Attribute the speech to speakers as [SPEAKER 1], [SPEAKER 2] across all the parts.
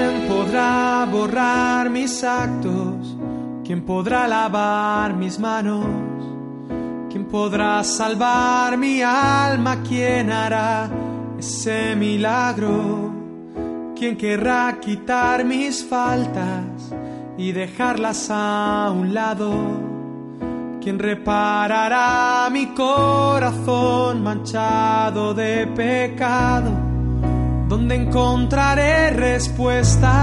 [SPEAKER 1] ¿Quién podrá borrar mis actos? ¿Quién podrá lavar mis manos? ¿Quién podrá salvar mi alma? ¿Quién hará ese milagro? ¿Quién querrá quitar mis faltas y dejarlas a un lado? ¿Quién reparará mi corazón manchado de pecado? ¿Dónde encontraré respuesta?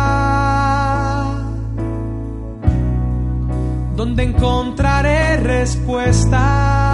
[SPEAKER 1] ¿Dónde encontraré respuesta?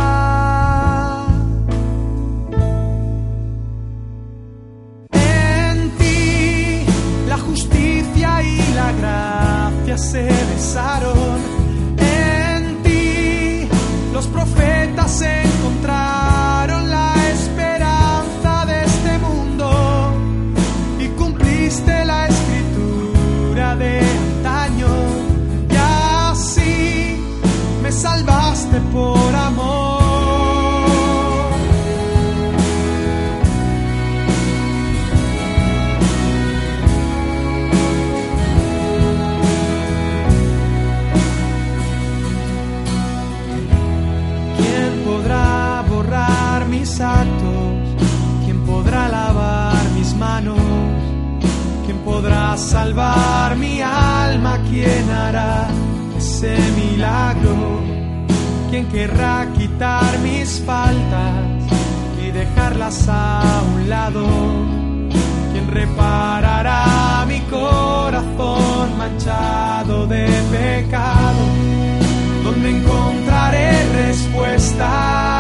[SPEAKER 1] En ti la justicia y la gracia se besaron. En ti los profetas encontraron la esperanza de este mundo y cumpliste la escritura de antaño. Me salvaste por amor. ¿Quién podrá borrar mis actos? ¿Quién podrá lavar mis manos? ¿Quién podrá salvar mi alma? ¿Quién hará ese milagro? ¿Quién querrá quitar mis faltas y dejarlas a un lado? ¿Quién reparará mi corazón manchado de pecado? ¿Dónde encontraré respuesta?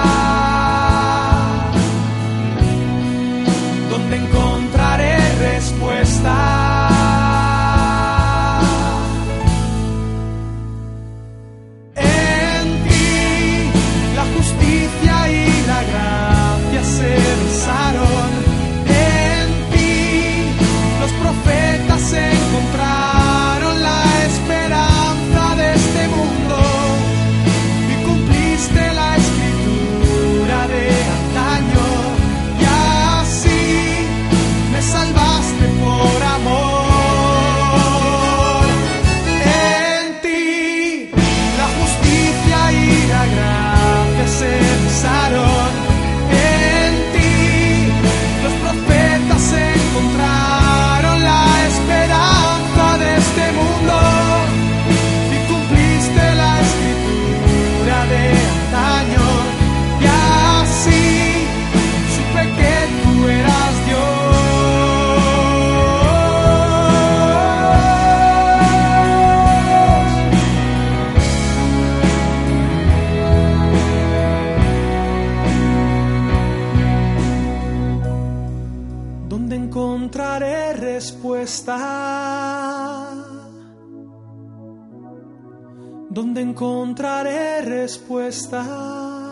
[SPEAKER 1] ¿Dónde encontraré respuesta? Se besaron. En ti los profetas encontraron la esperanza de este mundo y cumpliste la escritura de antaño, y así me salvaste por amor. En ti la justicia y la gracia se besaron. Encontraron la esperanza de este mundo y cumpliste la escritura de antaño, y así supe que tú eras encontraré respuesta. ¿Dónde encontraré respuesta?